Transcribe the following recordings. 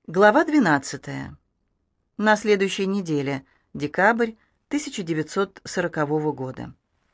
Глава 12. На следующей неделе, декабрь 1940 года.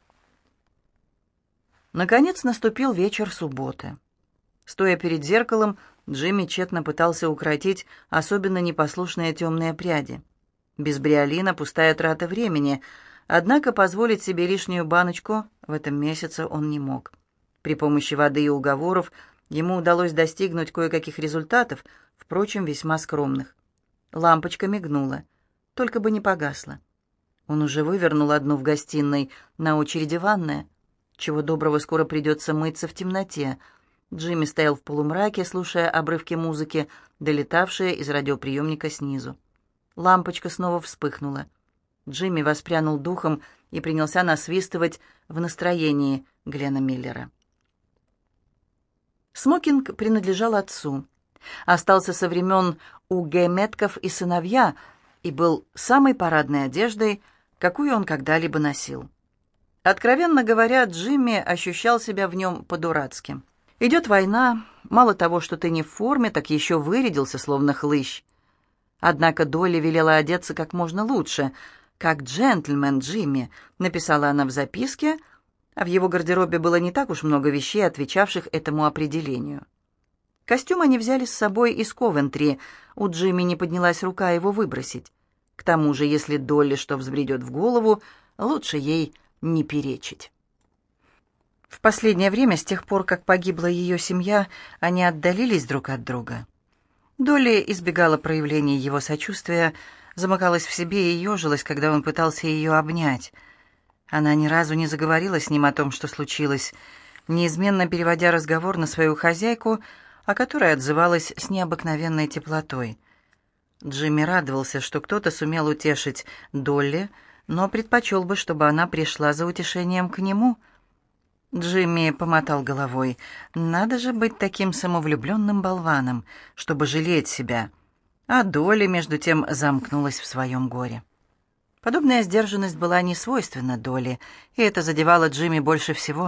Наконец наступил вечер субботы. Стоя перед зеркалом, Джимми тщетно пытался укротить особенно непослушные темные пряди. Без бриолина пустая трата времени, однако позволить себе лишнюю баночку в этом месяце он не мог. При помощи воды и уговоров ему удалось достигнуть кое-каких результатов, впрочем, весьма скромных. Лампочка мигнула, только бы не погасла. Он уже вывернул одну в гостиной, на очереди ванная. Чего доброго, скоро придется мыться в темноте. Джимми стоял в полумраке, слушая обрывки музыки, долетавшие из радиоприемника снизу. Лампочка снова вспыхнула. Джимми воспрянул духом и принялся насвистывать в настроении Глена Миллера. Смокинг принадлежал отцу. Остался со времен У.Г. Метков и сыновья и был самой парадной одеждой, какую он когда-либо носил. Откровенно говоря, Джимми ощущал себя в нем по-дурацки. Идет война, мало того, что ты не в форме, так еще вырядился, словно хлыщ. Однако Долли велела одеться как можно лучше. «Как джентльмен, Джимми», — написала она в записке, а в его гардеробе было не так уж много вещей, отвечавших этому определению. Костюм они взяли с собой из Ковентри. У Джимми не поднялась рука его выбросить. К тому же, если Долли что взбредет в голову, лучше ей не перечить. В последнее время, с тех пор, как погибла ее семья, они отдалились друг от друга. Долли избегала проявления его сочувствия, замыкалась в себе и ежилась, когда он пытался ее обнять. Она ни разу не заговорила с ним о том, что случилось, неизменно переводя разговор на свою хозяйку, о которой отзывалась с необыкновенной теплотой. Джимми радовался, что кто-то сумел утешить Долли, но предпочел бы, чтобы она пришла за утешением к нему. Джимми помотал головой. «Надо же быть таким самовлюбленным болваном, чтобы жалеть себя». А Долли, между тем, замкнулась в своем горе. Подобная сдержанность была не свойственна Долли, и это задевало Джимми больше всего.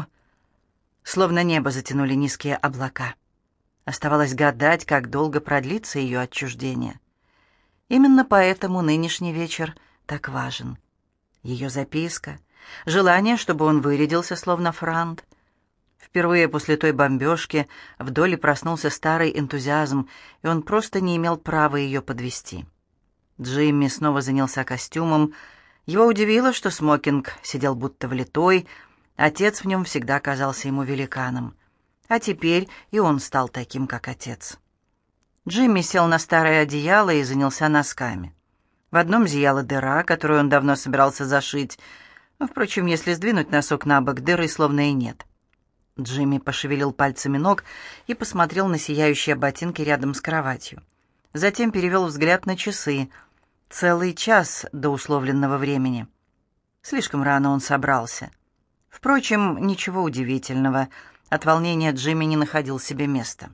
Словно небо затянули низкие облака. Оставалось гадать, как долго продлится ее отчуждение. Именно поэтому нынешний вечер так важен. Ее записка, желание, чтобы он вырядился, словно франт. Впервые после той бомбежки в Долли проснулся старый энтузиазм, и он просто не имел права ее подвести. Джимми снова занялся костюмом. Его удивило, что смокинг сидел будто влитой, отец в нем всегда казался ему великаном. А теперь и он стал таким, как отец. Джимми сел на старое одеяло и занялся носками. В одном зияла дыра, которую он давно собирался зашить. Впрочем, если сдвинуть носок на бок, дыры словно и нет. Джимми пошевелил пальцами ног и посмотрел на сияющие ботинки рядом с кроватью. Затем перевел взгляд на часы. Целый час до условленного времени. Слишком рано он собрался. Впрочем, ничего удивительного. От волнения Джимми не находил себе места.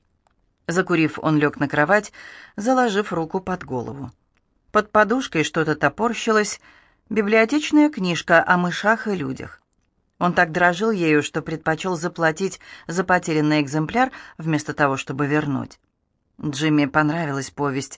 Закурив, он лег на кровать, заложив руку под голову. Под подушкой что-то топорщилось, библиотечная книжка о мышах и людях. Он так дрожил ею, что предпочел заплатить за потерянный экземпляр, вместо того, чтобы вернуть. Джимми понравилась повесть,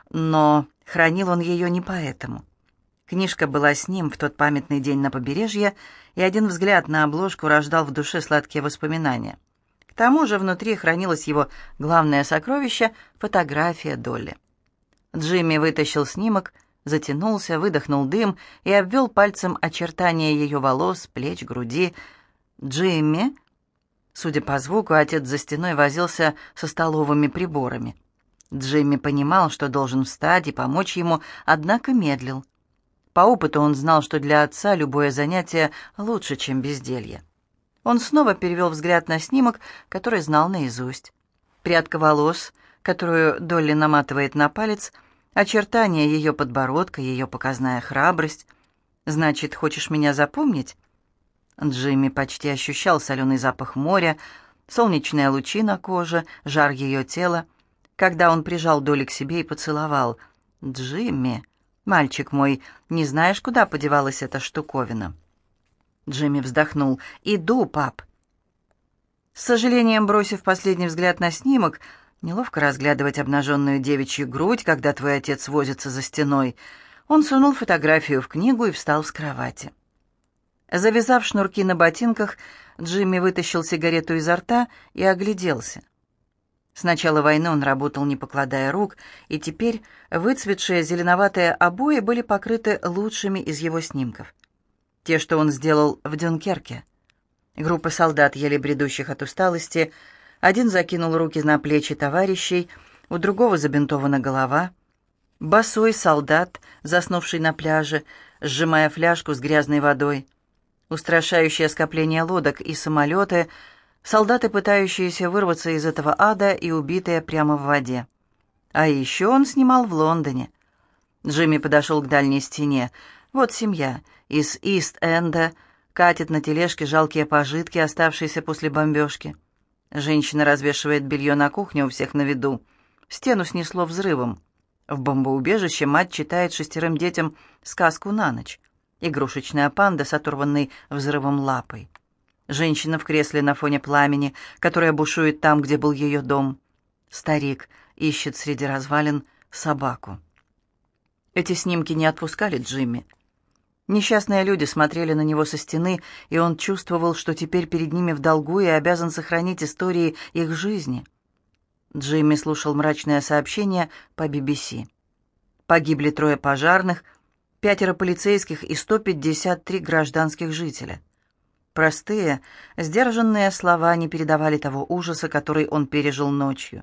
но хранил он ее не поэтому. Книжка была с ним в тот памятный день на побережье, и один взгляд на обложку рождал в душе сладкие воспоминания. К тому же внутри хранилось его главное сокровище — фотография Долли. Джимми вытащил снимок, затянулся, выдохнул дым и обвел пальцем очертания ее волос, плеч, груди. «Джимми?» Судя по звуку, отец за стеной возился со столовыми приборами. Джимми понимал, что должен встать и помочь ему, однако медлил. По опыту он знал, что для отца любое занятие лучше, чем безделье. Он снова перевел взгляд на снимок, который знал наизусть. Прядка волос, которую Долли наматывает на палец, очертания ее подбородка, ее показная храбрость. «Значит, хочешь меня запомнить?» Джимми почти ощущал соленый запах моря, солнечные лучи на коже, жар ее тела, когда он прижал Долли к себе и поцеловал. «Джимми, мальчик мой, не знаешь, куда подевалась эта штуковина?» Джимми вздохнул. «Иду, пап». С сожалением бросив последний взгляд на снимок, Неловко разглядывать обнаженную девичью грудь, когда твой отец возится за стеной. Он сунул фотографию в книгу и встал с кровати. Завязав шнурки на ботинках, Джимми вытащил сигарету изо рта и огляделся. С начала войны он работал, не покладая рук, и теперь выцветшие зеленоватые обои были покрыты лучшими из его снимков. Те, что он сделал в Дюнкерке. Группа солдат, еле бредущих от усталости. Один закинул руки на плечи товарищей, у другого забинтована голова. Босой солдат, заснувший на пляже, сжимая фляжку с грязной водой. Устрашающее скопление лодок и самолеты, солдаты, пытающиеся вырваться из этого ада и убитые прямо в воде. А еще он снимал в Лондоне. Джимми подошел к дальней стене. Вот семья из Ист-Энда катит на тележке жалкие пожитки, оставшиеся после бомбежки. Женщина развешивает белье на кухне у всех на виду. Стену снесло взрывом. В бомбоубежище мать читает 6 детям сказку на ночь. Игрушечная панда с оторванной взрывом лапой. Женщина в кресле на фоне пламени, которая бушует там, где был ее дом. Старик ищет среди развалин собаку. Эти снимки не отпускали Джимми. Несчастные люди смотрели на него со стены, и он чувствовал, что теперь перед ними в долгу и обязан сохранить истории их жизни. Джимми слушал мрачное сообщение по BBC. Погибли 3 пожарных, 5 полицейских и 153 гражданских жителя. Простые, сдержанные слова не передавали того ужаса, который он пережил ночью.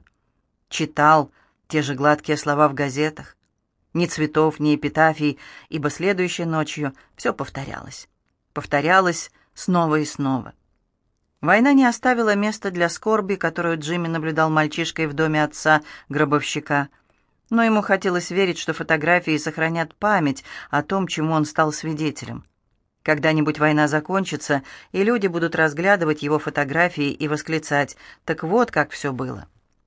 Читал те же гладкие слова в газетах. Ни цветов, ни эпитафий, ибо следующей ночью все повторялось. Повторялось снова и снова. Война не оставила места для скорби, которую Джимми наблюдал мальчишкой в доме отца-гробовщика. Но ему хотелось верить, что фотографии сохранят память о том, чему он стал свидетелем. Когда-нибудь война закончится, и люди будут разглядывать его фотографии и восклицать: «Так вот, как все было».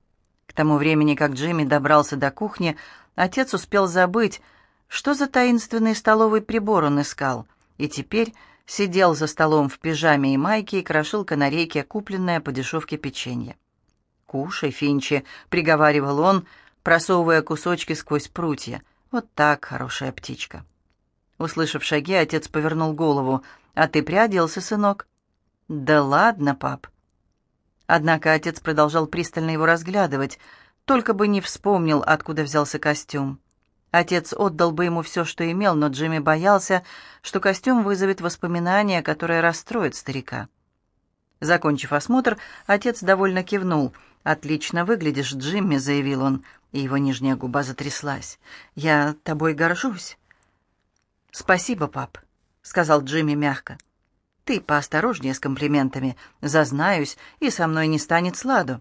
К тому времени, как Джимми добрался до кухни, отец успел забыть, что за таинственный столовый прибор он искал, и теперь сидел за столом в пижаме и майке и крошил канарейке купленное по дешевке печенье. «Кушай, Финчи», — приговаривал он, просовывая кусочки сквозь прутья. «Вот так, хорошая птичка». Услышав шаги, отец повернул голову. «А ты приоделся, сынок?» «Да ладно, пап». Однако отец продолжал пристально его разглядывать, только бы не вспомнил, откуда взялся костюм. Отец отдал бы ему все, что имел, но Джимми боялся, что костюм вызовет воспоминания, которые расстроят старика. Закончив осмотр, отец довольно кивнул. «Отлично выглядишь, Джимми», — заявил он, и его нижняя губа затряслась. «Я тобой горжусь». «Спасибо, пап», — сказал Джимми мягко. «Ты поосторожнее с комплиментами, зазнаюсь, и со мной не станет сладу».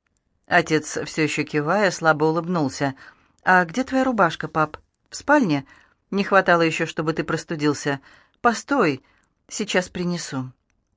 Отец, все еще кивая, слабо улыбнулся. «А где твоя рубашка, пап? В спальне? Не хватало еще, чтобы ты простудился. Постой, сейчас принесу».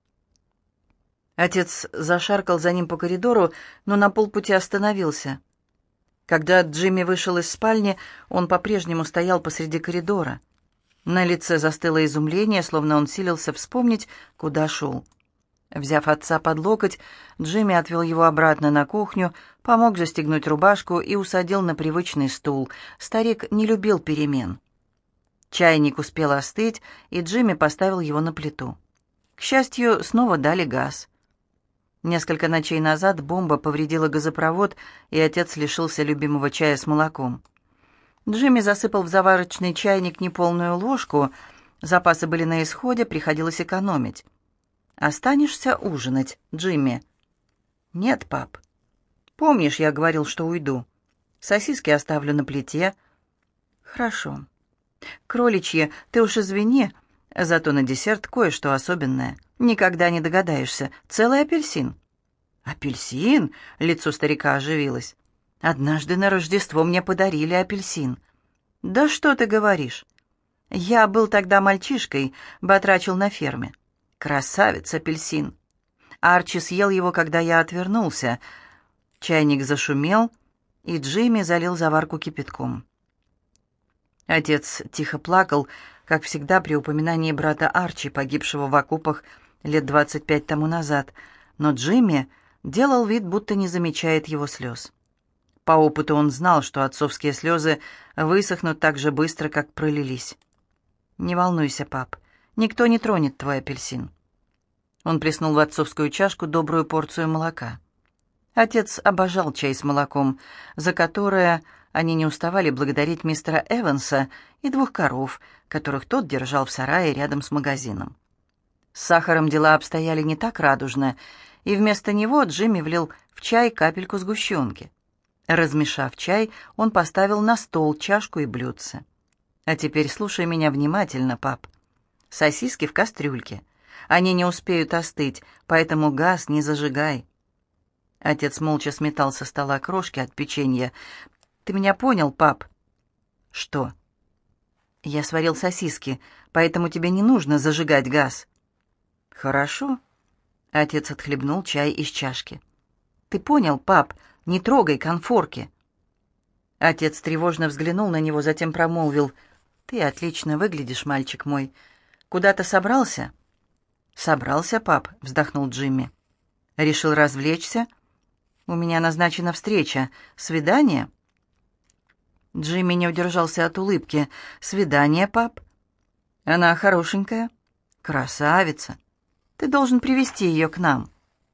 Отец зашаркал за ним по коридору, но на полпути остановился. Когда Джимми вышел из спальни, он по-прежнему стоял посреди коридора. На лице застыло изумление, словно он силился вспомнить, куда шел. Взяв отца под локоть, Джимми отвел его обратно на кухню, помог застегнуть рубашку и усадил на привычный стул. Старик не любил перемен. Чайник успел остыть, и Джимми поставил его на плиту. К счастью, снова дали газ. Несколько ночей назад бомба повредила газопровод, и отец лишился любимого чая с молоком. Джимми засыпал в заварочный чайник неполную ложку. Запасы были на исходе, приходилось экономить. «Останешься ужинать, Джимми?» «Нет, пап. Помнишь, я говорил, что уйду? Сосиски оставлю на плите». «Хорошо. Кроличьи, ты уж извини, зато на десерт кое-что особенное. Никогда не догадаешься. Целый апельсин». «Апельсин?» — лицо старика оживилось. «Однажды на Рождество мне подарили апельсин». «Да что ты говоришь? Я был тогда мальчишкой, батрачил на ферме. Красавец апельсин. Арчи съел его, когда я отвернулся». Чайник зашумел, и Джимми залил заварку кипятком. Отец тихо плакал, как всегда при упоминании брата Арчи, погибшего в окопах лет 25 тому назад, но Джимми делал вид, будто не замечает его слез. По опыту он знал, что отцовские слезы высохнут так же быстро, как пролились. «Не волнуйся, пап, никто не тронет твой апельсин». Он плеснул в отцовскую чашку добрую порцию молока. Отец обожал чай с молоком, за которое они не уставали благодарить мистера Эванса и 2 коров, которых тот держал в сарае рядом с магазином. С сахаром дела обстояли не так радужно, и вместо него Джимми влил в чай капельку сгущенки. Размешав чай, он поставил на стол чашку и блюдце. «А теперь слушай меня внимательно, пап. Сосиски в кастрюльке. Они не успеют остыть, поэтому газ не зажигай». Отец молча сметал со стола крошки от печенья. «Ты меня понял, пап?» «Что?» «Я сварил сосиски, поэтому тебе не нужно зажигать газ». «Хорошо». Отец отхлебнул чай из чашки. «Ты понял, пап? Не трогай конфорки». Отец тревожно взглянул на него, затем промолвил: «Ты отлично выглядишь, мальчик мой. Куда-то собрался?» «Собрался, пап», — вздохнул Джимми. «Решил развлечься? У меня назначена встреча. Свидание?» Джимми не удержался от улыбки. «Свидание, пап? Она хорошенькая, красавица. Ты должен привести ее к нам».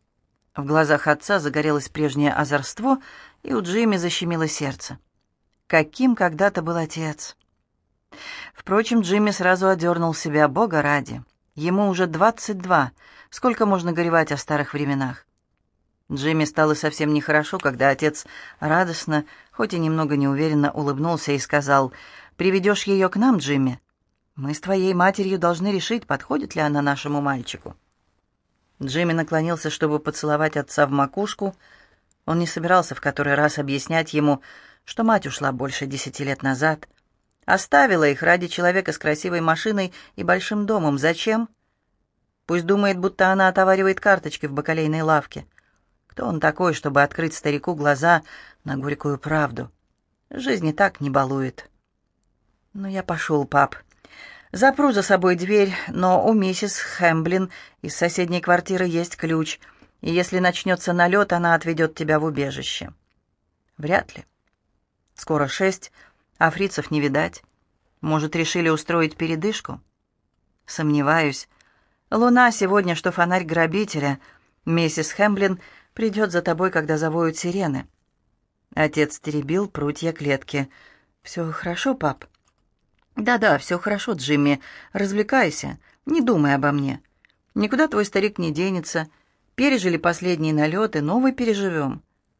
В глазах отца загорелось прежнее озорство, и у Джимми защемило сердце. Каким когда-то был отец! Впрочем, Джимми сразу одернул себя, Бога ради. Ему уже 22. Сколько можно горевать о старых временах? Джимми стало совсем нехорошо, когда отец радостно, хоть и немного неуверенно улыбнулся и сказал: «Приведешь ее к нам, Джимми? Мы с твоей матерью должны решить, подходит ли она нашему мальчику». Джимми наклонился, чтобы поцеловать отца в макушку. Он не собирался в который раз объяснять ему, что мать ушла больше 10 лет назад. Оставила их ради человека с красивой машиной и большим домом. Зачем? Пусть думает, будто она отоваривает карточки в бакалейной лавке. Кто он такой, чтобы открыть старику глаза на горькую правду? Жизнь и так не балует. «Ну, я пошел, пап. Запру за собой дверь, но у миссис Хэмблин из соседней квартиры есть ключ, и если начнется налет, она отведет тебя в убежище». «Вряд ли. Скоро 6, а фрицев не видать. Может, решили устроить передышку?» «Сомневаюсь. Луна сегодня, что фонарь грабителя. Миссис Хэмблин придет за тобой, когда завоют сирены». Отец теребил прутья клетки. «Все хорошо, пап?» «Да-да, все хорошо, Джимми. Развлекайся. Не думай обо мне. Никуда твой старик не денется. Пережили последние налеты, новый переживем».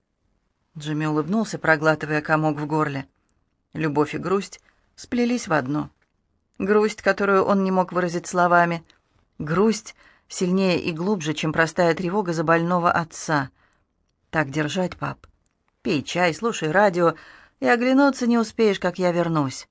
Джимми улыбнулся, проглатывая комок в горле. Любовь и грусть сплелись в одно. Грусть, которую он не мог выразить словами. Грусть сильнее и глубже, чем простая тревога за больного отца. «Так держать, пап. Пей чай, слушай радио, и оглянуться не успеешь, как я вернусь».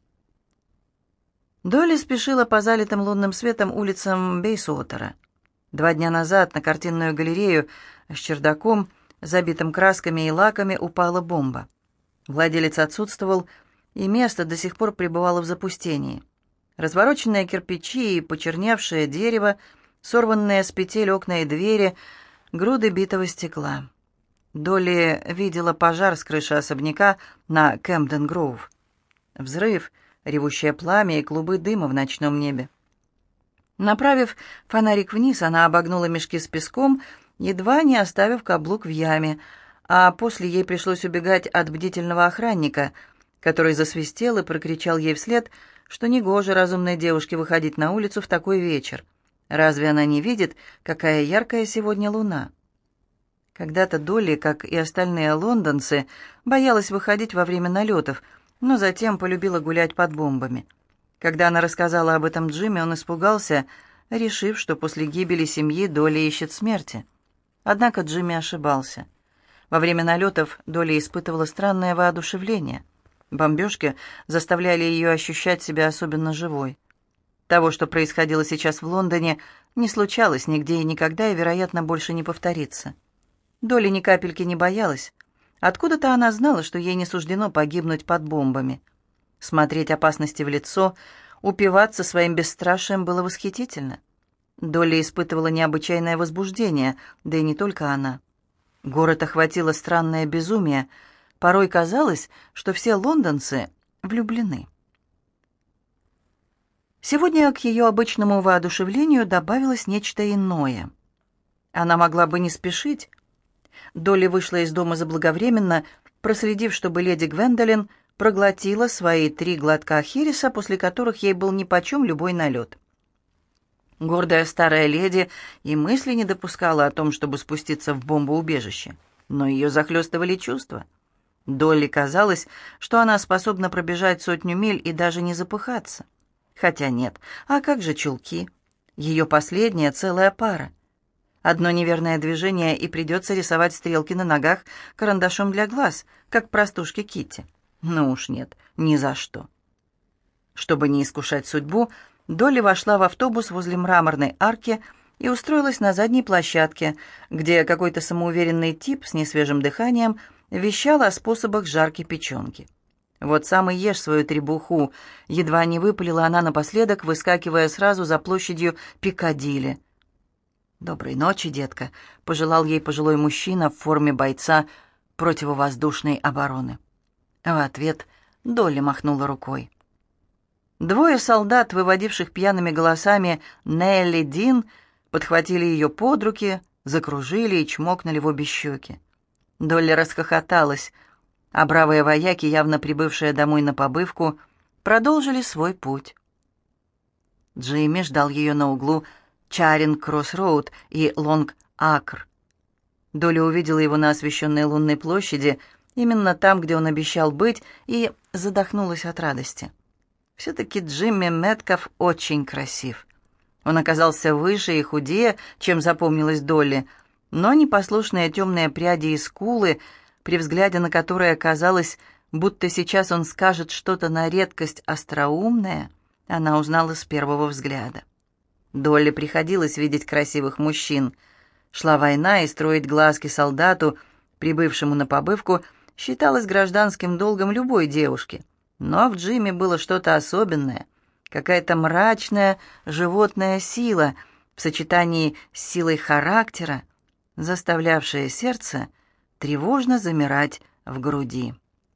Долли спешила по залитым лунным светом улицам Бейсуотера. 2 дня назад на картинную галерею с чердаком, забитым красками и лаками, упала бомба. Владелец отсутствовал, и место до сих пор пребывало в запустении. Развороченные кирпичи и почерневшее дерево, сорванные с петель окна и двери, груды битого стекла. Долли видела пожар с крыши особняка на Кэмден-Гроув. Взрыв, ревущее пламя и клубы дыма в ночном небе. Направив фонарик вниз, она обогнула мешки с песком, едва не оставив каблук в яме, а после ей пришлось убегать от бдительного охранника, который засвистел и прокричал ей вслед, что негоже разумной девушке выходить на улицу в такой вечер. Разве она не видит, какая яркая сегодня луна? Когда-то Долли, как и остальные лондонцы, боялась выходить во время налетов, но затем полюбила гулять под бомбами. Когда она рассказала об этом Джимми, он испугался, решив, что после гибели семьи Долли ищет смерти. Однако Джимми ошибался. Во время налетов Долли испытывала странное воодушевление. Бомбежки заставляли ее ощущать себя особенно живой. Того, что происходило сейчас в Лондоне, не случалось нигде и никогда, и, вероятно, больше не повторится. Долли ни капельки не боялась. Откуда-то она знала, что ей не суждено погибнуть под бомбами. Смотреть опасности в лицо, упиваться своим бесстрашием было восхитительно. Долли испытывала необычайное возбуждение, да и не только она. Город охватило странное безумие. Порой казалось, что все лондонцы влюблены. Сегодня к ее обычному воодушевлению добавилось нечто иное. Она могла бы не спешить. Долли вышла из дома заблаговременно, проследив, чтобы леди Гвендолин проглотила свои 3 глотка хереса, после которых ей был нипочем любой налет. Гордая старая леди и мысли не допускала о том, чтобы спуститься в бомбоубежище, но ее захлестывали чувства. Долли казалось, что она способна пробежать 100 миль и даже не запыхаться. Хотя нет, а как же чулки? Ее последняя целая пара. Одно неверное движение, и придется рисовать стрелки на ногах карандашом для глаз, как простушке Китти. Ну уж нет, ни за что. Чтобы не искушать судьбу, Долли вошла в автобус возле мраморной арки и устроилась на задней площадке, где какой-то самоуверенный тип с несвежим дыханием вещал о способах жарки печенки. «Вот сам и ешь свою требуху», — едва не выпалила она напоследок, выскакивая сразу за площадью Пикадилли. «Доброй ночи, детка», — пожелал ей пожилой мужчина в форме бойца противовоздушной обороны. В ответ Долли махнула рукой. 2 солдат, выводивших пьяными голосами Нелли Дин, подхватили ее под руки, закружили и чмокнули в обе щеки. Долли расхохоталась, а бравые вояки, явно прибывшие домой на побывку, продолжили свой путь. Джимми ждал ее на углу Чаринг-Кросс-Роуд и Лонг-Акр. Долли увидела его на освещенной лунной площади, именно там, где он обещал быть, и задохнулась от радости. Все-таки Джимми Мэткалф очень красив. Он оказался выше и худее, чем запомнилась Долли, но непослушные темные пряди и скулы, при взгляде на которые казалось, будто сейчас он скажет что-то на редкость остроумное, она узнала с первого взгляда. Долли приходилось видеть красивых мужчин. Шла война, и строить глазки солдату, прибывшему на побывку, считалось гражданским долгом любой девушки. Но в Джимми было что-то особенное, какая-то мрачная животная сила в сочетании с силой характера, заставлявшая сердце тревожно замирать в груди.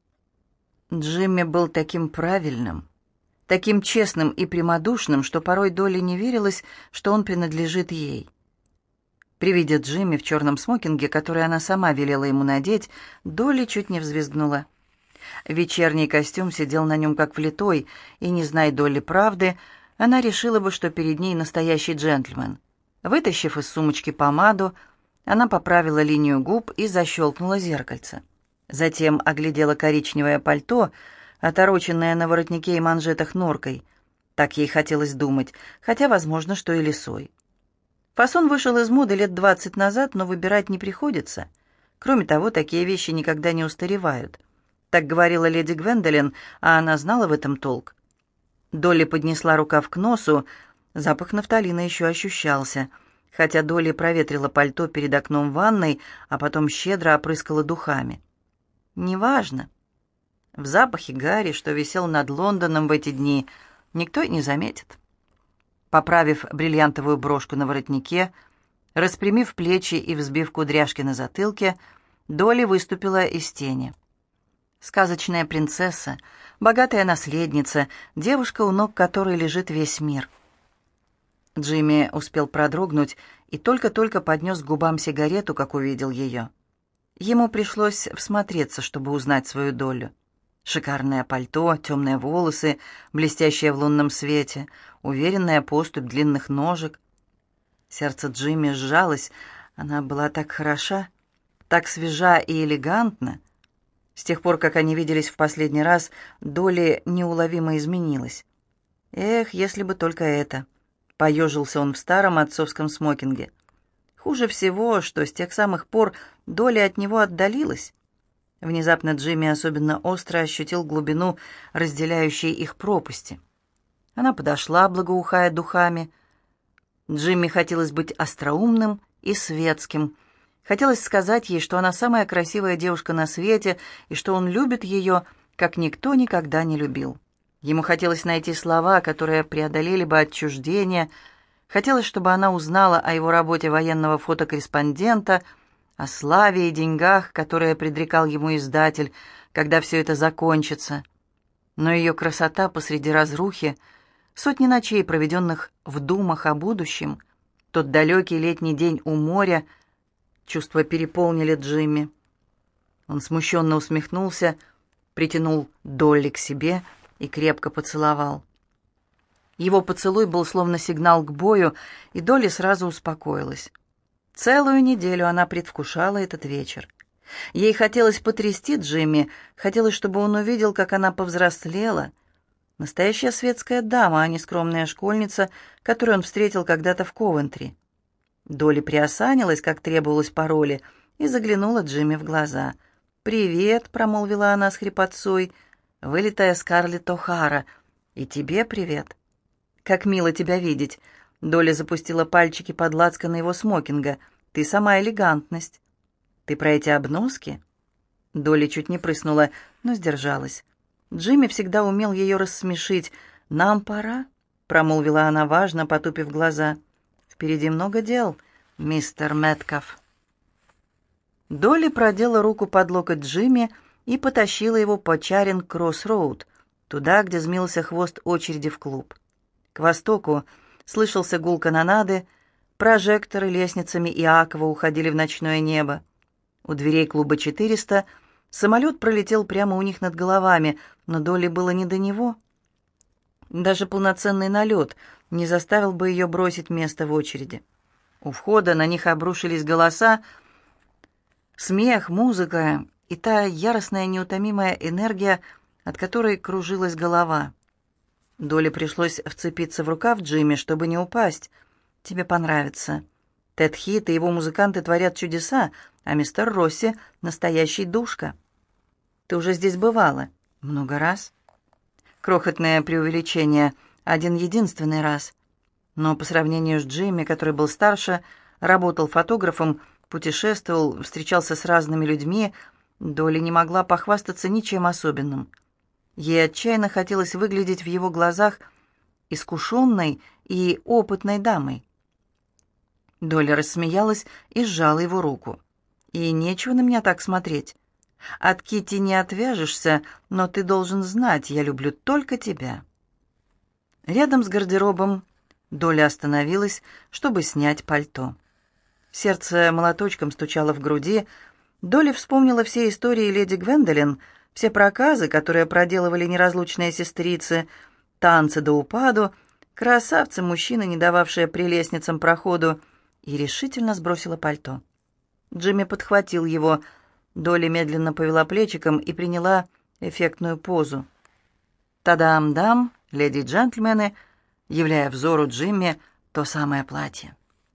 Джимми был таким правильным, таким честным и прямодушным, что порой Долли не верилось, что он принадлежит ей. При виде Джимми в черном смокинге, который она сама велела ему надеть, Долли чуть не взвизгнула. Вечерний костюм сидел на нем как влитой, и, не зная Долли правды, она решила бы, что перед ней настоящий джентльмен. Вытащив из сумочки помаду, она поправила линию губ и защелкнула зеркальце. Затем оглядела коричневое пальто, отороченное на воротнике и манжетах норкой. Так ей хотелось думать, хотя, возможно, что и лисой. Фасон вышел из моды лет 20 назад, но выбирать не приходится. Кроме того, такие вещи никогда не устаревают. Так говорила леди Гвендолин, а она знала в этом толк. Долли поднесла рукав к носу, запах нафталина еще ощущался, хотя Долли проветрила пальто перед окном ванной, а потом щедро опрыскала духами. Неважно. В запахе гари, что висел над Лондоном в эти дни, никто и не заметит. Поправив бриллиантовую брошку на воротнике, распрямив плечи и взбив кудряшки на затылке, Долли выступила из тени. Сказочная принцесса, богатая наследница, девушка, у ног которой лежит весь мир. Джимми успел продрогнуть и только-только поднес к губам сигарету, как увидел ее. Ему пришлось всмотреться, чтобы узнать свою Долю. Шикарное пальто, темные волосы, блестящие в лунном свете, уверенная поступь длинных ножек. Сердце Джимми сжалось, она была так хороша, так свежа и элегантна. С тех пор, как они виделись в последний раз, Долли неуловимо изменилась. Эх, если бы только это. Поежился он в старом отцовском смокинге. Хуже всего, что с тех самых пор Долли от него отдалилась. Внезапно Джимми особенно остро ощутил глубину разделяющей их пропасти. Она подошла, благоухая духами. Джимми хотелось быть остроумным и светским. Хотелось сказать ей, что она самая красивая девушка на свете, и что он любит ее, как никто никогда не любил. Ему хотелось найти слова, которые преодолели бы отчуждение. Хотелось, чтобы она узнала о его работе военного фотокорреспондента, о славе и деньгах, которые предрекал ему издатель, когда все это закончится. Но ее красота посреди разрухи, сотни ночей, проведенных в думах о будущем, тот далекий летний день у моря, чувства переполнили Джимми. Он смущенно усмехнулся, притянул Долли к себе и крепко поцеловал. Его поцелуй был словно сигнал к бою, и Долли сразу успокоилась. Целую неделю она предвкушала этот вечер. Ей хотелось потрясти Джимми, хотелось, чтобы он увидел, как она повзрослела. Настоящая светская дама, а не скромная школьница, которую он встретил когда-то в Ковентри. Долли приосанилась, как требовалось по роли, и заглянула Джимми в глаза. «Привет», — промолвила она с хрипотцой, — «вылитая Скарлетт О'Хара. И тебе привет». «Как мило тебя видеть». Долли запустила пальчики под лацканы его смокинга. «Ты сама элегантность». «Ты про эти обноски?» Долли чуть не прыснула, но сдержалась. Джимми всегда умел ее рассмешить. «Нам пора», — промолвила она важно, потупив глаза. «Впереди много дел, мистер Мэткаф». Долли продела руку под локоть Джимми и потащила его по Чаринг-Кросс-Роуд, туда, где змился хвост очереди в клуб. К востоку слышался гул канонады, прожекторы лестницами Иакова уходили в ночное небо. У дверей клуба 400 самолет пролетел прямо у них над головами, но Долли было не до него. Даже полноценный налет не заставил бы ее бросить место в очереди. У входа на них обрушились голоса, смех, музыка и та яростная неутомимая энергия, от которой кружилась голова. Долли пришлось вцепиться в рукав Джимми, чтобы не упасть. «Тебе понравится. Тед Хит и его музыканты творят чудеса, а мистер Росси — настоящий душка. Ты уже здесь бывала? Много раз?» Крохотное преувеличение, один-единственный раз. Но по сравнению с Джимми, который был старше, работал фотографом, путешествовал, встречался с разными людьми, Долли не могла похвастаться ничем особенным. Ей отчаянно хотелось выглядеть в его глазах искушенной и опытной дамой. Долли рассмеялась и сжала его руку. «И нечего на меня так смотреть. От Китти не отвяжешься, но ты должен знать, я люблю только тебя». Рядом с гардеробом Долли остановилась, чтобы снять пальто. Сердце молоточком стучало в груди. Долли вспомнила все истории леди Гвендолин, все проказы, которые проделывали неразлучные сестрицы, танцы до упаду, красавцы-мужчины, не дававшие прелестницам проходу, и решительно сбросила пальто. Джимми подхватил его. Долли медленно повела плечиком и приняла эффектную позу. «Та-дам-дам, леди и джентльмены», являя взору Джимми то самое платье.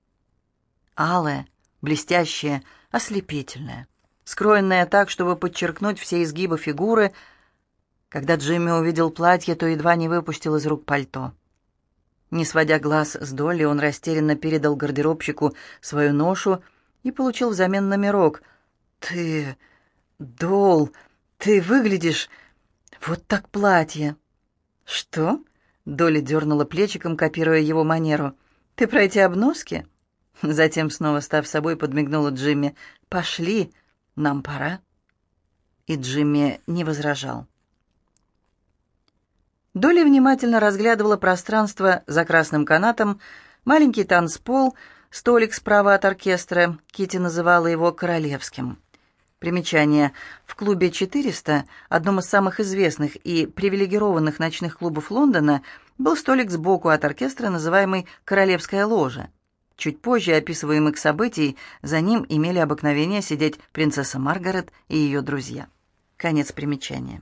Алое, блестящее, ослепительное, скроенное так, чтобы подчеркнуть все изгибы фигуры. Когда Джимми увидел платье, то едва не выпустил из рук пальто. Не сводя глаз с Долли, он растерянно передал гардеробщику свою ношу и получил взамен номерок. «Ты, Дол, ты выглядишь... вот так платье!» «Что?» — Долли дернула плечиком, копируя его манеру. «Ты про эти обноски?» Затем, снова став собой, подмигнула Джимми. «Пошли, нам пора». И Джимми не возражал. Долли внимательно разглядывала пространство за красным канатом, маленький танцпол, столик справа от оркестра. Китти называла его «королевским». Примечание. В клубе 400, одном из самых известных и привилегированных ночных клубов Лондона, был столик сбоку от оркестра, называемый «королевская ложа». Чуть позже описываемых событий за ним имели обыкновение сидеть принцесса Маргарет и ее друзья. Конец примечания.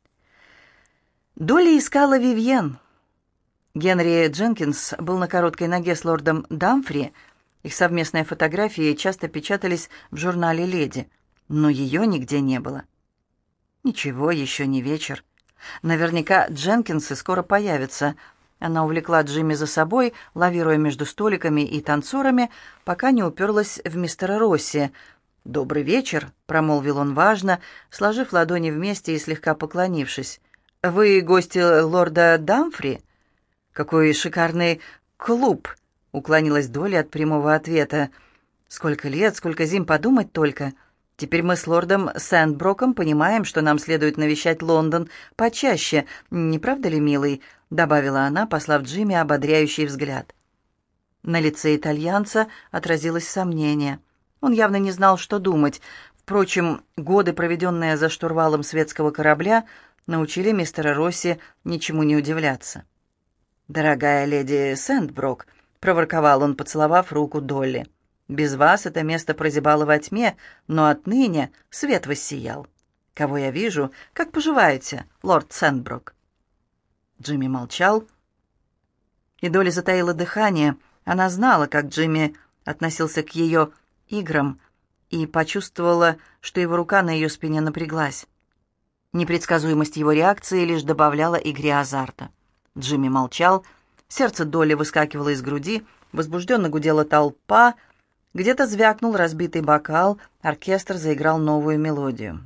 Долли искала Вивьен. Генри Дженкинс был на короткой ноге с лордом Дамфри. Их совместные фотографии часто печатались в журнале «Леди», но ее нигде не было. Ничего, еще не вечер. Наверняка Дженкинсы скоро появятся. Она увлекла Джимми за собой, лавируя между столиками и танцорами, пока не уперлась в мистера Росси. «Добрый вечер», — промолвил он важно, сложив ладони вместе и слегка поклонившись. «Вы гости лорда Дамфри?» «Какой шикарный клуб!» — уклонилась Долли от прямого ответа. Сколько лет, сколько зим, подумать только. Теперь мы с лордом Сэндброком понимаем, что нам следует навещать Лондон почаще. Не правда ли, милый?» — добавила она, послав Джимми ободряющий взгляд. На лице итальянца отразилось сомнение. Он явно не знал, что думать. Впрочем, годы, проведенные за штурвалом светского корабля, научили мистера Росси ничему не удивляться. «Дорогая леди Сэндброк», — проворковал он, поцеловав руку Долли, — «без вас это место прозябало во тьме, но отныне свет воссиял. Кого я вижу? Как поживаете, лорд Сэндброк?» Джимми молчал, и Долли затаила дыхание. Она знала, как Джимми относился к ее играм, и почувствовала, что его рука на ее спине напряглась. Непредсказуемость его реакции лишь добавляла игре азарта. Джимми молчал, сердце Долли выскакивало из груди, возбужденно гудела толпа, где-то звякнул разбитый бокал, оркестр заиграл новую мелодию.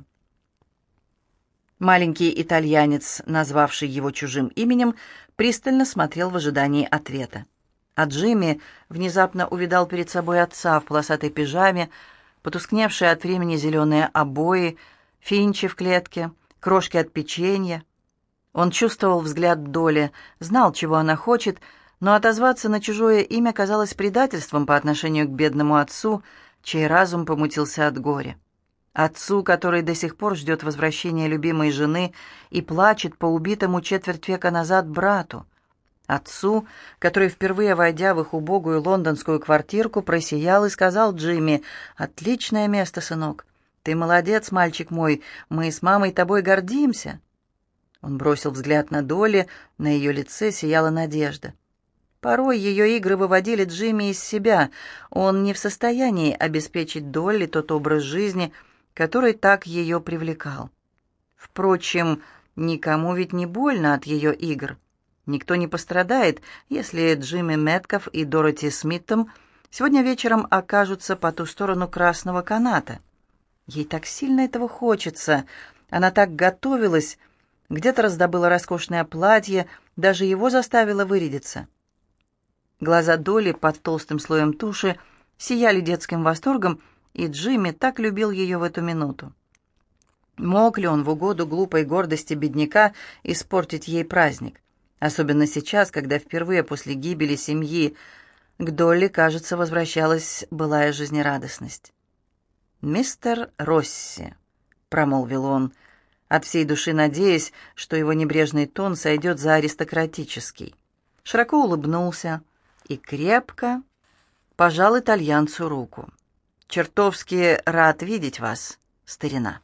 Маленький итальянец, назвавший его чужим именем, пристально смотрел в ожидании ответа. А Джимми внезапно увидал перед собой отца в полосатой пижаме, потускневшие от времени зеленые обои, Финчи в клетке, крошки от печенья. Он чувствовал взгляд Долли, знал, чего она хочет, но отозваться на чужое имя казалось предательством по отношению к бедному отцу, чей разум помутился от горя. Отцу, который до сих пор ждет возвращения любимой жены и плачет по убитому четверть века назад брату. Отцу, который, впервые войдя в их убогую лондонскую квартирку, просиял и сказал Джимми: «Отличное место, сынок. Ты молодец, мальчик мой, мы с мамой тобой гордимся». Он бросил взгляд на Долли, на ее лице сияла надежда. Порой ее игры выводили Джимми из себя. Он не в состоянии обеспечить Долли тот образ жизни, который так ее привлекал. Впрочем, никому ведь не больно от ее игр. Никто не пострадает, если Джимми Мэткалф и Дороти Смиттом сегодня вечером окажутся по ту сторону красного каната. Ей так сильно этого хочется. Она так готовилась, где-то раздобыла роскошное платье, даже его заставила вырядиться. Глаза Долли под толстым слоем туши сияли детским восторгом, и Джимми так любил ее в эту минуту. Мог ли он в угоду глупой гордости бедняка испортить ей праздник? Особенно сейчас, когда впервые после гибели семьи к Долли, кажется, возвращалась былая жизнерадостность. «Мистер Росси», — промолвил он, от всей души надеясь, что его небрежный тон сойдет за аристократический. Широко улыбнулся и крепко пожал итальянцу руку. «Чертовски рад видеть вас, старина».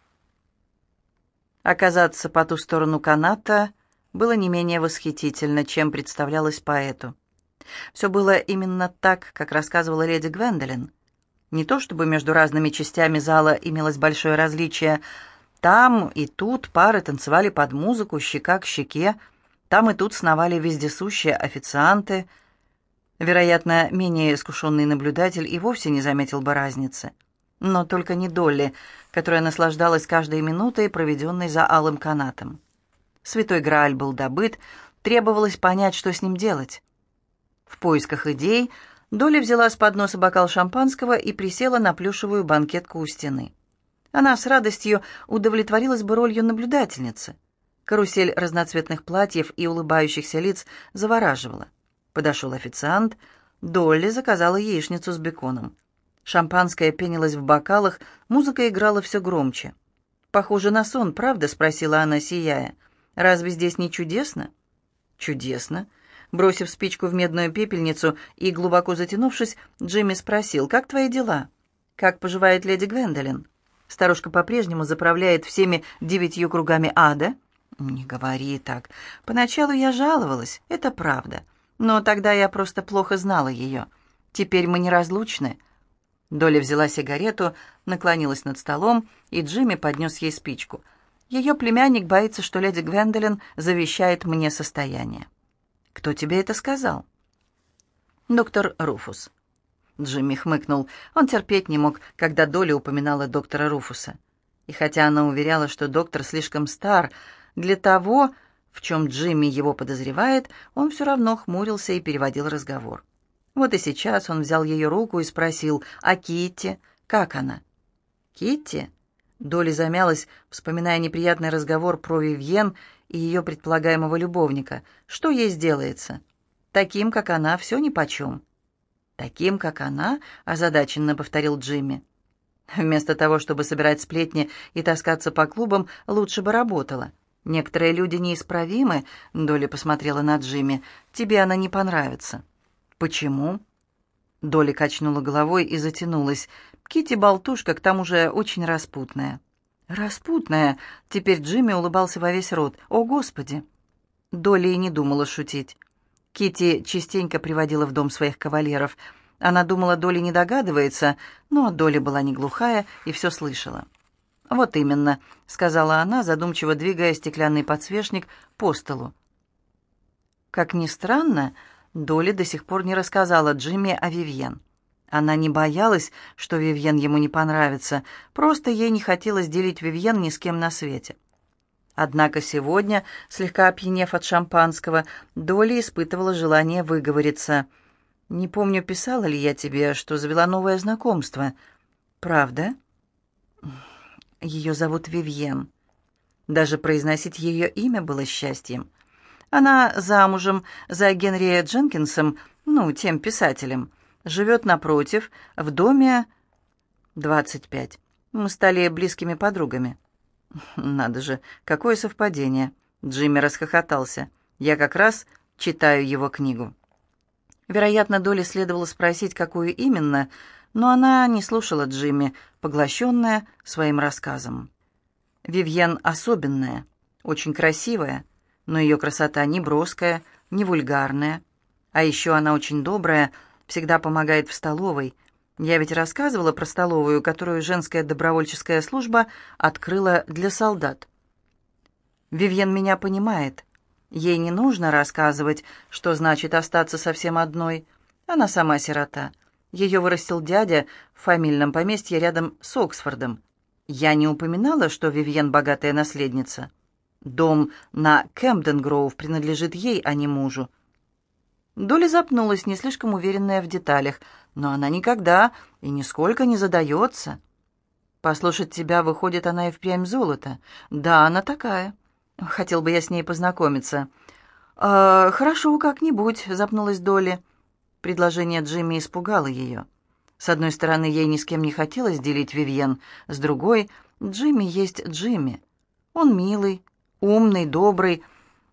Оказаться по ту сторону каната было не менее восхитительно, чем представлялось поэту. Все было именно так, как рассказывала леди Гвендолин. Не то чтобы между разными частями зала имелось большое различие. Там и тут пары танцевали под музыку, щека к щеке, там и тут сновали вездесущие официанты. Вероятно, менее искушенный наблюдатель и вовсе не заметил бы разницы. Но только не Долли, которая наслаждалась каждой минутой, проведенной за алым канатом. Святой Грааль был добыт, требовалось понять, что с ним делать. В поисках идей Долли взяла с подноса бокал шампанского и присела на плюшевую банкетку у стены. Она с радостью удовлетворилась бы ролью наблюдательницы. Карусель разноцветных платьев и улыбающихся лиц завораживала. Подошел официант, Долли заказала яичницу с беконом. Шампанское пенилось в бокалах, музыка играла все громче. «Похоже на сон, правда?» — спросила она, сияя. «Разве здесь не чудесно?» «Чудесно». Бросив спичку в медную пепельницу и глубоко затянувшись, Джимми спросил: «Как твои дела? Как поживает леди Гвендолин? Старушка по-прежнему заправляет всеми 9 кругами ада?» «Не говори так. Поначалу я жаловалась, это правда. Но тогда я просто плохо знала ее. Теперь мы неразлучны». Долли взяла сигарету, наклонилась над столом, и Джимми поднес ей спичку. «Ее племянник боится, что леди Гвендолин завещает мне состояние». «Кто тебе это сказал?» «Доктор Руфус». Джимми хмыкнул. Он терпеть не мог, когда Долли упоминала доктора Руфуса. И хотя она уверяла, что доктор слишком стар для того, в чем Джимми его подозревает, он все равно хмурился и переводил разговор. Вот и сейчас он взял ее руку и спросил: «А Китти? Как она?» «Китти?» Долли замялась, вспоминая неприятный разговор про Вивьен и ее предполагаемого любовника. «Что ей сделается? Таким, как она, все нипочем». «Таким, как она?» — озадаченно повторил Джимми. «Вместо того, чтобы собирать сплетни и таскаться по клубам, лучше бы работала. Некоторые люди неисправимы», — Долли посмотрела на Джимми. «Тебе она не понравится». «Почему?» Долли качнула головой и затянулась. Китти болтушка, к тому же очень распутная. «Распутная?» — теперь Джимми улыбался во весь рот. «О, Господи!» Долли и не думала шутить. Китти частенько приводила в дом своих кавалеров. Она думала, Долли не догадывается, но Долли была не глухая и все слышала. «Вот именно», — сказала она, задумчиво двигая стеклянный подсвечник по столу. Как ни странно, Долли до сих пор не рассказала Джимми о Вивьен. Она не боялась, что Вивьен ему не понравится, просто ей не хотелось делить Вивьен ни с кем на свете. Однако сегодня, слегка опьянев от шампанского, Долли испытывала желание выговориться. «Не помню, писала ли я тебе, что завела новое знакомство. Правда?» «Ее зовут Вивьен». Даже произносить ее имя было счастьем. Она замужем за Генри Дженкинсом, тем писателем. Живет напротив, в доме 25. Мы стали близкими подругами. Надо же, какое совпадение. Джимми расхохотался. Я как раз читаю его книгу. Вероятно, Долли следовало спросить, какую именно, но она не слушала Джимми, поглощенная своим рассказом. Вивьен особенная, очень красивая, но ее красота не броская, не вульгарная. А еще она очень добрая, всегда помогает в столовой. Я ведь рассказывала про столовую, которую женская добровольческая служба открыла для солдат. Вивьен меня понимает. Ей не нужно рассказывать, что значит остаться совсем одной. Она сама сирота. Ее вырастил дядя в фамильном поместье рядом с Оксфордом. Я не упоминала, что Вивьен богатая наследница. Дом на Кэмден-Гроув принадлежит ей, а не мужу. Долли запнулась, не слишком уверенная в деталях, но она никогда и нисколько не задается. Послушать тебя, выходит, она и впрямь золото. Да, она такая. Хотел бы я с ней познакомиться. «Хорошо, как-нибудь», — запнулась Долли. Предложение Джимми испугало ее. С одной стороны, ей ни с кем не хотелось делить Вивьен, с другой, Джимми есть Джимми. Он милый, умный, добрый,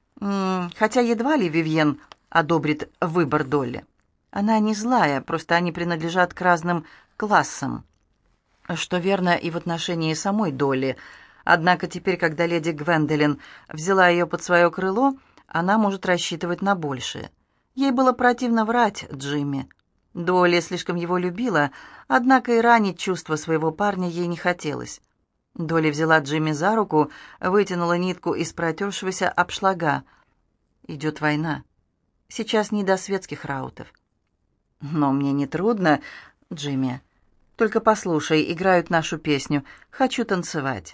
хотя едва ли Вивьен одобрит выбор Долли. Она не злая, просто они принадлежат к разным классам, что верно и в отношении самой Долли. Однако теперь, когда леди Гвендолин взяла ее под свое крыло, она может рассчитывать на большее. Ей было противно врать Джимми. Долли слишком его любила, однако и ранить чувства своего парня ей не хотелось. Долли взяла Джимми за руку, вытянула нитку из протершегося обшлага. «Идет война. Сейчас не до светских раутов». «Но мне не трудно, Джимми. Только послушай, играют нашу песню. Хочу танцевать».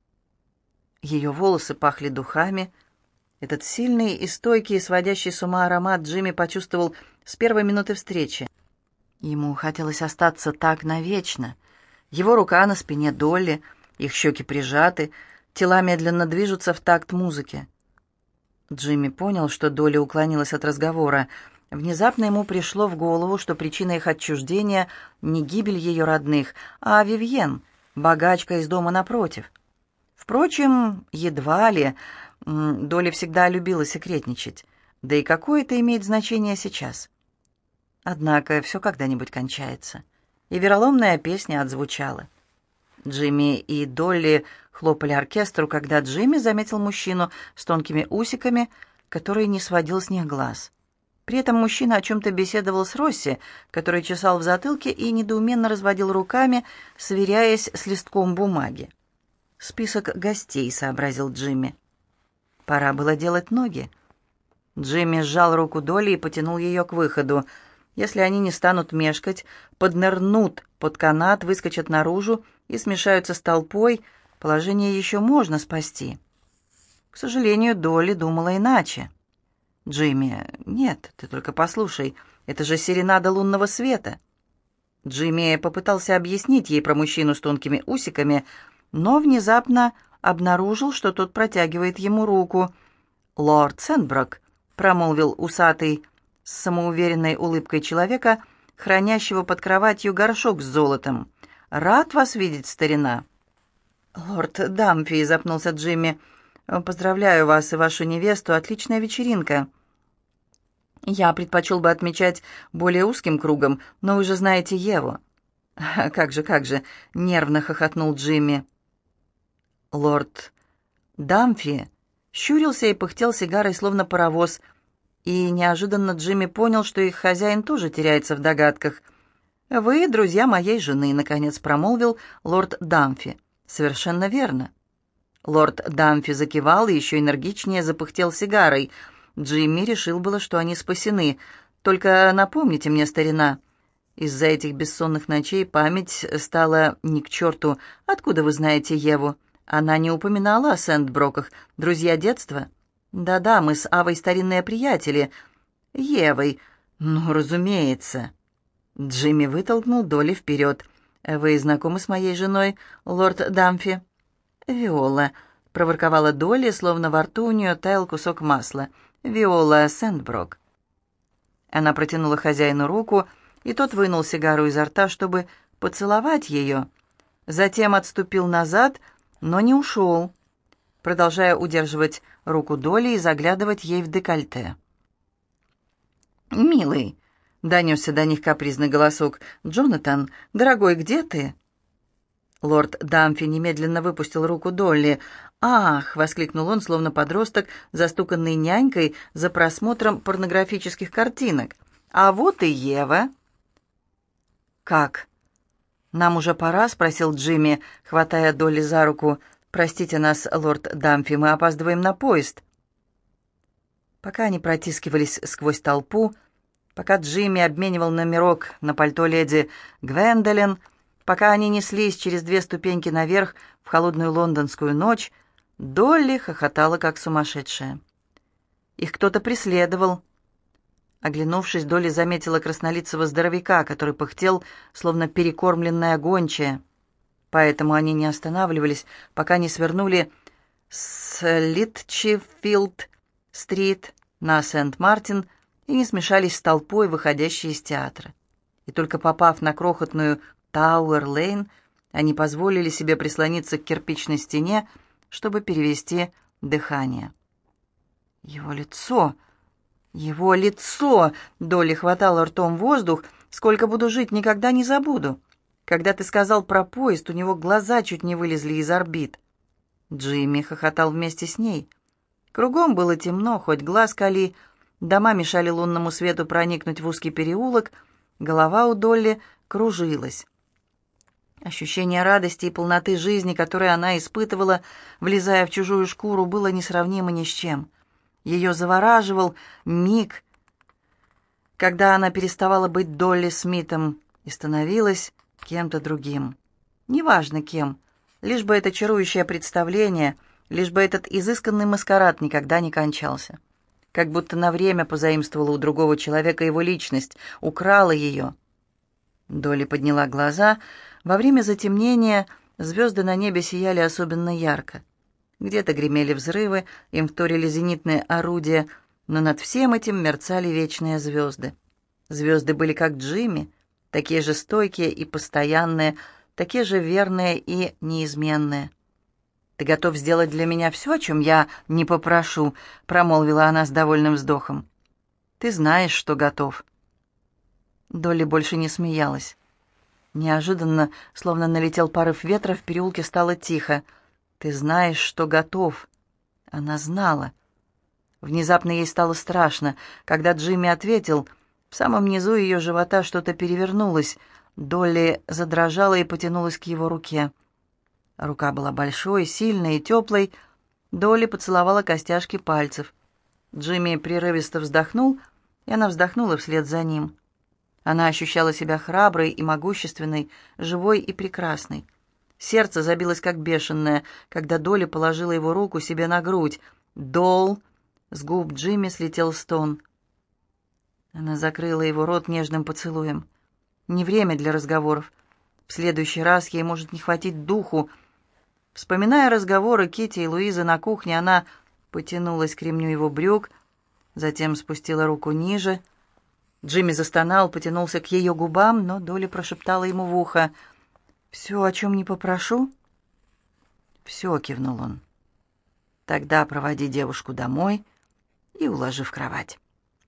Ее волосы пахли духами. Этот сильный и стойкий, сводящий с ума аромат Джимми почувствовал с первой минуты встречи. Ему хотелось остаться так навечно. Его рука на спине Долли, их щеки прижаты, тела медленно движутся в такт музыки. Джимми понял, что Долли уклонилась от разговора. Внезапно ему пришло в голову, что причина их отчуждения не гибель ее родных, а Вивьен, богачка из дома напротив. Впрочем, едва ли. Долли всегда любила секретничать. Да и какое это имеет значение сейчас? Однако все когда-нибудь кончается. И вероломная песня отзвучала. Джимми и Долли хлопали оркестру, когда Джимми заметил мужчину с тонкими усиками, который не сводил с них глаз. При этом мужчина о чем-то беседовал с Росси, который чесал в затылке и недоуменно разводил руками, сверяясь с листком бумаги. «Список гостей», — сообразил Джимми. Пора было делать ноги. Джимми сжал руку Долли и потянул ее к выходу. Если они не станут мешкать, поднырнут под канат, выскочат наружу и смешаются с толпой, положение еще можно спасти. К сожалению, Долли думала иначе. «Джимми, нет, ты только послушай. Это же серенада лунного света. Джимми попытался объяснить ей про мужчину с тонкими усиками, но внезапно обнаружил, что тот протягивает ему руку. «Лорд Сентброк», — промолвил усатый с самоуверенной улыбкой человека, хранящего под кроватью горшок с золотом. «Рад вас видеть, старина». «Лорд Дамфи», — запнулся Джимми, — «поздравляю вас и вашу невесту, отличная вечеринка». «Я предпочел бы отмечать более узким кругом, но вы же знаете Еву». Как же», — нервно хохотнул Джимми. Лорд Дамфи щурился и пыхтел сигарой, словно паровоз, и неожиданно Джимми понял, что их хозяин тоже теряется в догадках. «Вы друзья моей жены», — наконец промолвил лорд Дамфи. «Совершенно верно». Лорд Дамфи закивал и еще энергичнее запыхтел сигарой. Джимми решил было, что они спасены. «Только напомните мне, старина, из-за этих бессонных ночей память стала ни к черту. Откуда вы знаете Еву? Она не упоминала о Сент-Броках. Друзья детства?» «Да-да, мы с Авой старинные приятели. Евой. Ну, разумеется». Джимми вытолкнул Долли вперед. «Вы знакомы с моей женой, лорд Дамфи?» «Виола», — проворковала Долли, словно во рту у нее таял кусок масла. «Виола Сент-Брок». Она протянула хозяину руку, и тот вынул сигару изо рта, чтобы поцеловать ее. Затем отступил назад, но не ушел, продолжая удерживать руку Долли и заглядывать ей в декольте. «Милый», — донесся до них капризный голосок, — «Джонатан, дорогой, где ты?» Лорд Дамфи немедленно выпустил руку Долли. «Ах!» — воскликнул он, словно подросток, застуканный нянькой за просмотром порнографических картинок. «А вот и Ева!» «Как? Нам уже пора?» — спросил Джимми, хватая Долли за руку. «Простите нас, лорд Дамфи, мы опаздываем на поезд». Пока они протискивались сквозь толпу, пока Джимми обменивал номерок на пальто леди Гвендолин, пока они неслись через 2 ступеньки наверх в холодную лондонскую ночь, Долли хохотала, как сумасшедшая. Их кто-то преследовал. Оглянувшись, Долли заметила краснолицего здоровяка, который пыхтел, словно перекормленная гончая. Поэтому они не останавливались, пока не свернули с Литчфилд-стрит на Сент-Мартин и не смешались с толпой, выходящей из театра. И только попав на крохотную Тауэр-Лейн, они позволили себе прислониться к кирпичной стене, чтобы перевести дыхание. «Его лицо! Его лицо!» — Долли хватала ртом воздух. «Сколько буду жить, никогда не забуду. Когда ты сказал про поезд, у него глаза чуть не вылезли из орбит». Джимми хохотал вместе с ней. Кругом было темно, хоть глаз кали, дома мешали лунному свету проникнуть в узкий переулок, голова у Долли кружилась. Ощущение радости и полноты жизни, которое она испытывала, влезая в чужую шкуру, было несравнимо ни с чем. Ее завораживал миг, когда она переставала быть Долли Смитом и становилась кем-то другим. Неважно кем, лишь бы это чарующее представление, лишь бы этот изысканный маскарад никогда не кончался. Как будто на время позаимствовала у другого человека его личность, украла ее. Долли подняла глаза. Во время затемнения звезды на небе сияли особенно ярко. Где-то гремели взрывы, им вторили зенитные орудия, но над всем этим мерцали вечные звезды. Звезды были как Джимми, такие же стойкие и постоянные, такие же верные и неизменные. «Ты готов сделать для меня все, о чем я не попрошу», — промолвила она с довольным вздохом. «Ты знаешь, что готов». Долли больше не смеялась. Неожиданно, словно налетел порыв ветра, в переулке стало тихо. «Ты знаешь, что готов». Она знала. Внезапно ей стало страшно. Когда Джимми ответил, в самом низу ее живота что-то перевернулось. Долли задрожала и потянулась к его руке. Рука была большой, сильной и теплой. Долли поцеловала костяшки пальцев. Джимми прерывисто вздохнул, и она вздохнула вслед за ним. Она ощущала себя храброй и могущественной, живой и прекрасной. Сердце забилось как бешеное, когда Долли положила его руку себе на грудь. «Дол!» — с губ Джимми слетел стон. Она закрыла его рот нежным поцелуем. Не время для разговоров. В следующий раз ей может не хватить духу. Вспоминая разговоры Кити и Луизы на кухне, она потянулась к ремню его брюк, затем спустила руку ниже. Джимми застонал, потянулся к ее губам, но Долли прошептала ему в ухо: «Все, о чем не попрошу?» «Все», — кивнул он. «Тогда проводи девушку домой и уложи в кровать».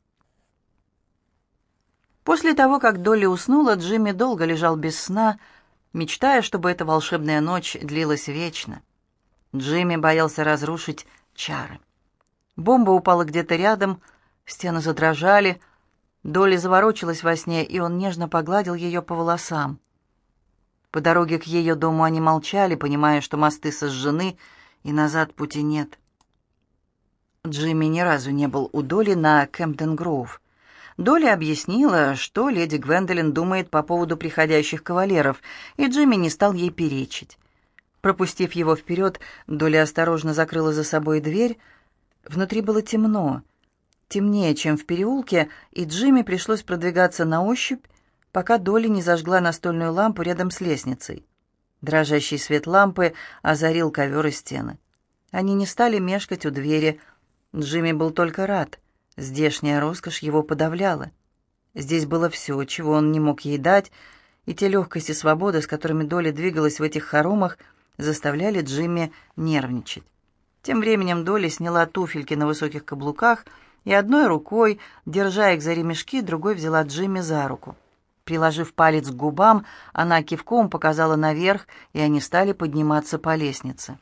После того, как Долли уснула, Джимми долго лежал без сна, мечтая, чтобы эта волшебная ночь длилась вечно. Джимми боялся разрушить чары. Бомба упала где-то рядом, стены задрожали, Долли заворочилась во сне, и он нежно погладил ее по волосам. По дороге к ее дому они молчали, понимая, что мосты сожжены, и назад пути нет. Джимми ни разу не был у Долли на Кэмптон-Гроув. Долли объяснила, что леди Гвендолин думает по поводу приходящих кавалеров, и Джимми не стал ей перечить. Пропустив его вперед, Долли осторожно закрыла за собой дверь. Внутри было темно, темнее, чем в переулке, и Джимми пришлось продвигаться на ощупь, пока Долли не зажгла настольную лампу рядом с лестницей. Дрожащий свет лампы озарил ковер и стены. Они не стали мешкать у двери. Джимми был только рад. Здешняя роскошь его подавляла. Здесь было все, чего он не мог ей дать, и те легкость и свобода, с которыми Долли двигалась в этих хоромах, заставляли Джимми нервничать. Тем временем Долли сняла туфельки на высоких каблуках и одной рукой, держа их за ремешки, другой взяла Джимми за руку. Приложив палец к губам, она кивком показала наверх, и они стали подниматься по лестнице.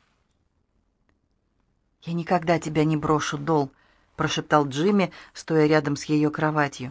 «Я никогда тебя не брошу, Дол», — прошептал Джимми, стоя рядом с ее кроватью.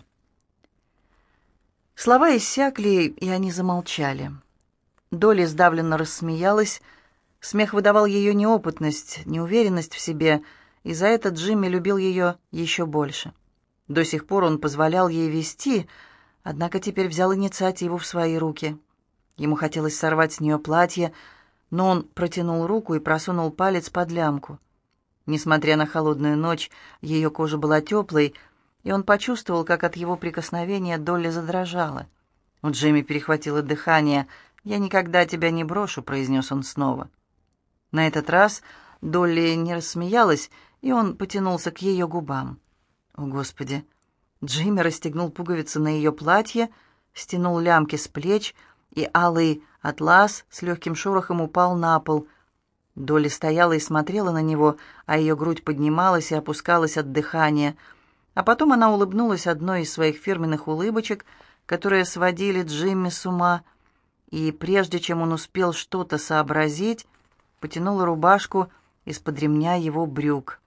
Слова иссякли, и они замолчали. Долли сдавленно рассмеялась. Смех выдавал ее неопытность, неуверенность в себе, и за это Джимми любил ее еще больше. До сих пор он позволял ей вести, однако теперь взял инициативу в свои руки. Ему хотелось сорвать с нее платье, но он протянул руку и просунул палец под лямку. Несмотря на холодную ночь, ее кожа была теплой, и он почувствовал, как от его прикосновения Долли задрожала. У Джимми перехватило дыхание. «Я никогда тебя не брошу», — произнес он снова. На этот раз Долли не рассмеялась, и он потянулся к ее губам. О, Господи! Джимми расстегнул пуговицы на ее платье, стянул лямки с плеч, и алый атлас с легким шорохом упал на пол. Долли стояла и смотрела на него, а ее грудь поднималась и опускалась от дыхания. А потом она улыбнулась одной из своих фирменных улыбочек, которые сводили Джимми с ума, и прежде чем он успел что-то сообразить, потянула рубашку из-под ремня его брюк.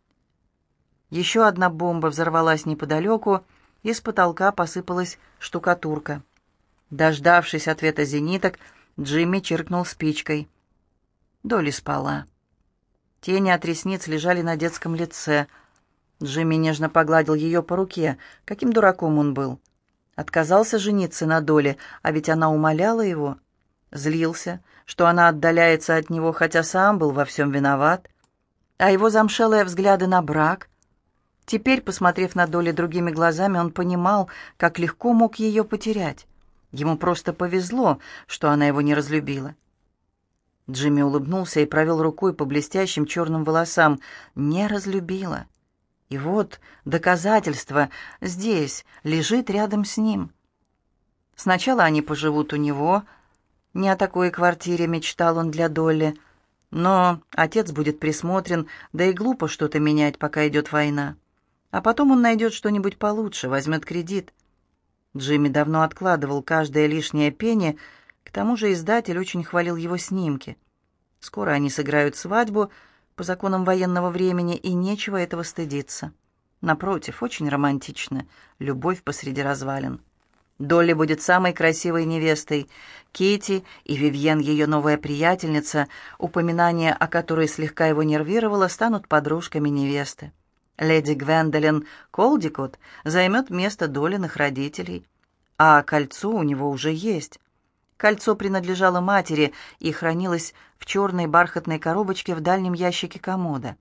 Еще одна бомба взорвалась неподалеку, и с потолка посыпалась штукатурка. Дождавшись ответа зениток, Джимми чиркнул спичкой. Долли спала. Тени от ресниц лежали на детском лице. Джимми нежно погладил ее по руке. Каким дураком он был. Отказался жениться на Долли, а ведь она умоляла его. Злился, что она отдаляется от него, хотя сам был во всем виноват. А его замшелые взгляды на брак. Теперь, посмотрев на Долли другими глазами, он понимал, как легко мог ее потерять. Ему просто повезло, что она его не разлюбила. Джимми улыбнулся и провел рукой по блестящим черным волосам. Не разлюбила. И вот доказательство здесь, лежит рядом с ним. Сначала они поживут у него. Не о такой квартире мечтал он для Долли. Но отец будет присмотрен, да и глупо что-то менять, пока идет война. А потом он найдет что-нибудь получше, возьмет кредит. Джимми давно откладывал каждое лишнее пенни. К тому же издатель очень хвалил его снимки. Скоро они сыграют свадьбу по законам военного времени, и нечего этого стыдиться. Напротив, очень романтично. Любовь посреди развалин. Долли будет самой красивой невестой. Кити и Вивьен, ее новая приятельница, упоминание о которой слегка его нервировало, станут подружками невесты. Леди Гвендолин Колдикот займет место Доллиных родителей, а кольцо у него уже есть. Кольцо принадлежало матери и хранилось в черной бархатной коробочке в дальнем ящике комода.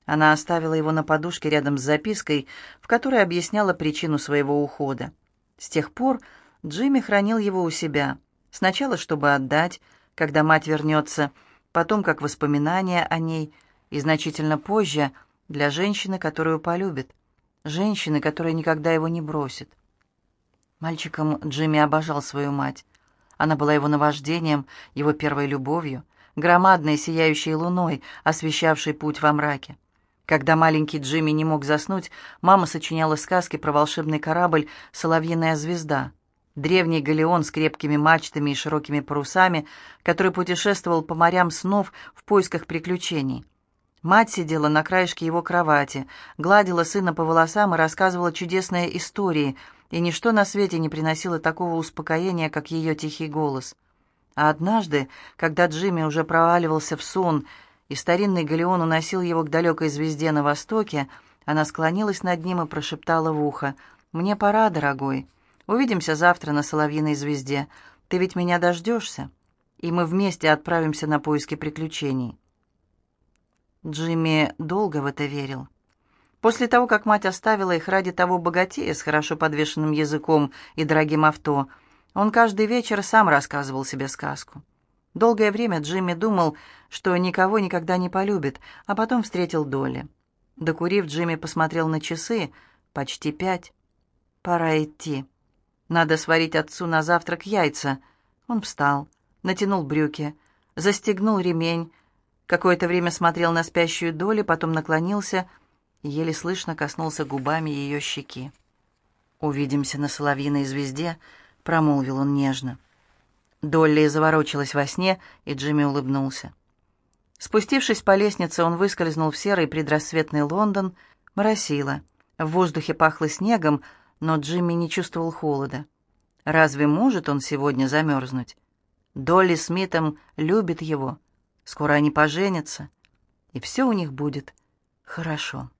Она оставила его на подушке рядом с запиской, в которой объясняла причину своего ухода. С тех пор Джимми хранил его у себя. Сначала, чтобы отдать, когда мать вернется, потом как воспоминание о ней, и значительно позже для женщины, которую полюбит, женщины, которая никогда его не бросит. Мальчиком Джимми обожал свою мать. Она была его наваждением, его первой любовью, громадной сияющей луной, освещавшей путь во мраке. Когда маленький Джимми не мог заснуть, мама сочиняла сказки про волшебный корабль «Соловьиная звезда». Древний галеон с крепкими мачтами и широкими парусами, который путешествовал по морям снов в поисках приключений. Мать сидела на краешке его кровати, гладила сына по волосам и рассказывала чудесные истории, и ничто на свете не приносило такого успокоения, как ее тихий голос. А однажды, когда Джимми уже проваливался в сон, и старинный галеон уносил его к далекой звезде на востоке, она склонилась над ним и прошептала в ухо: «Мне пора, дорогой. Увидимся завтра на Соловьиной звезде. Ты ведь меня дождешься?» И мы вместе отправимся на поиски приключений. Джимми долго в это верил. После того, как мать оставила их ради того богатея с хорошо подвешенным языком и дорогим авто, он каждый вечер сам рассказывал себе сказку. Долгое время Джимми думал, что никого никогда не полюбит, а потом встретил Долли. Докурив, Джимми посмотрел на часы. Почти 5. Пора идти. Надо сварить отцу на завтрак яйца. Он встал, натянул брюки, застегнул ремень, какое-то время смотрел на спящую Долли, потом наклонился и еле слышно коснулся губами ее щеки. «Увидимся на Соловьиной звезде», — промолвил он нежно. Долли заворочилась во сне, и Джимми улыбнулся. Спустившись по лестнице, он выскользнул в серый предрассветный Лондон. Моросило. В воздухе пахло снегом, но Джимми не чувствовал холода. Разве может он сегодня замерзнуть? Долли с Митом любит его. Скоро они поженятся, и все у них будет хорошо.